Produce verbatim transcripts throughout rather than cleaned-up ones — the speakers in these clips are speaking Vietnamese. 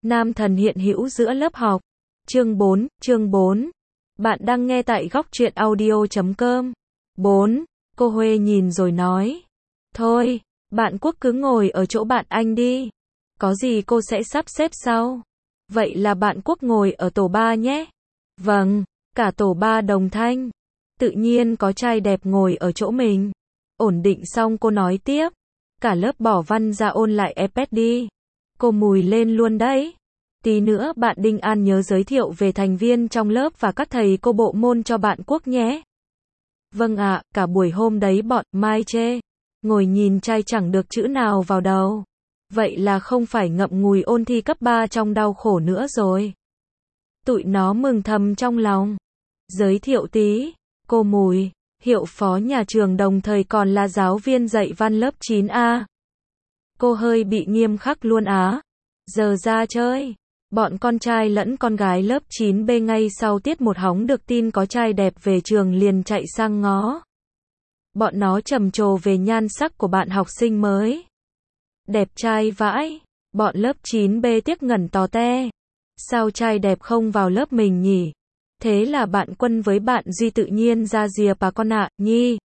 Nam thần hiện hữu giữa lớp học. Chương bốn, chương bốn. Bạn đang nghe tại góc truyện audio chấm com. bốn. Cô Huê nhìn rồi nói. Thôi, bạn Quốc cứ ngồi ở chỗ bạn anh đi. Có gì cô sẽ sắp xếp sau. Vậy là bạn Quốc ngồi ở tổ ba nhé. Vâng, cả tổ ba đồng thanh. Tự nhiên có trai đẹp ngồi ở chỗ mình. Ổn định xong cô nói tiếp. Cả lớp bỏ văn ra ôn lại e pê e đi. Cô Mùi lên luôn đấy. Tí nữa bạn Đinh An nhớ giới thiệu về thành viên trong lớp và các thầy cô bộ môn cho bạn Quốc nhé. Vâng ạ, cả buổi hôm đấy bọn Mai chê. Ngồi nhìn trai chẳng được chữ nào vào đầu. Vậy là không phải ngậm ngùi ôn thi cấp ba trong đau khổ nữa rồi. Tụi nó mừng thầm trong lòng. Giới thiệu tí, cô Mùi, hiệu phó nhà trường đồng thời còn là giáo viên dạy văn lớp chín A. Cô hơi bị nghiêm khắc luôn á. Giờ ra chơi. Bọn con trai lẫn con gái lớp chín B ngay sau tiết một hóng được tin có trai đẹp về trường liền chạy sang ngó. Bọn nó trầm trồ về nhan sắc của bạn học sinh mới. Đẹp trai vãi. Bọn lớp chín B tiếc ngẩn tò te. Sao trai đẹp không vào lớp mình nhỉ? Thế là bạn Quân với bạn Duy tự nhiên ra rìa bà con ạ, nhi.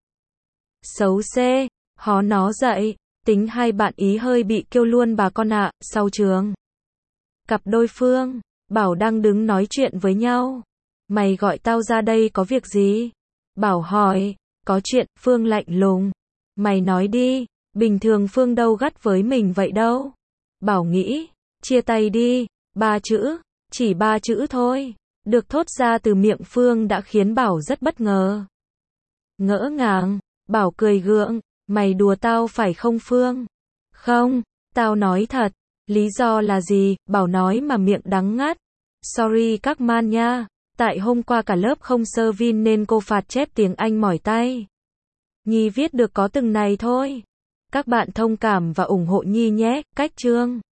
Xấu xê, hó nó dậy. Tính hai bạn ý hơi bị kêu luôn bà con ạ, sau trường. Cặp đôi Phương, Bảo đang đứng nói chuyện với nhau. Mày gọi tao ra đây có việc gì? Bảo hỏi, có chuyện, Phương lạnh lùng. Mày nói đi, bình thường Phương đâu gắt với mình vậy đâu. Bảo nghĩ, chia tay đi, ba chữ, chỉ ba chữ thôi. Được thốt ra từ miệng Phương đã khiến Bảo rất bất ngờ. Ngỡ ngàng, Bảo cười gượng, mày đùa tao phải không Phương? Không, tao nói thật. Lý do là gì? Bảo nói mà miệng đắng ngắt. Sorry các man nha. Tại hôm qua cả lớp không sơ vin nên cô phạt chép tiếng Anh mỏi tay. Nhi viết được có từng này thôi. Các bạn thông cảm và ủng hộ Nhi nhé. Cách chương.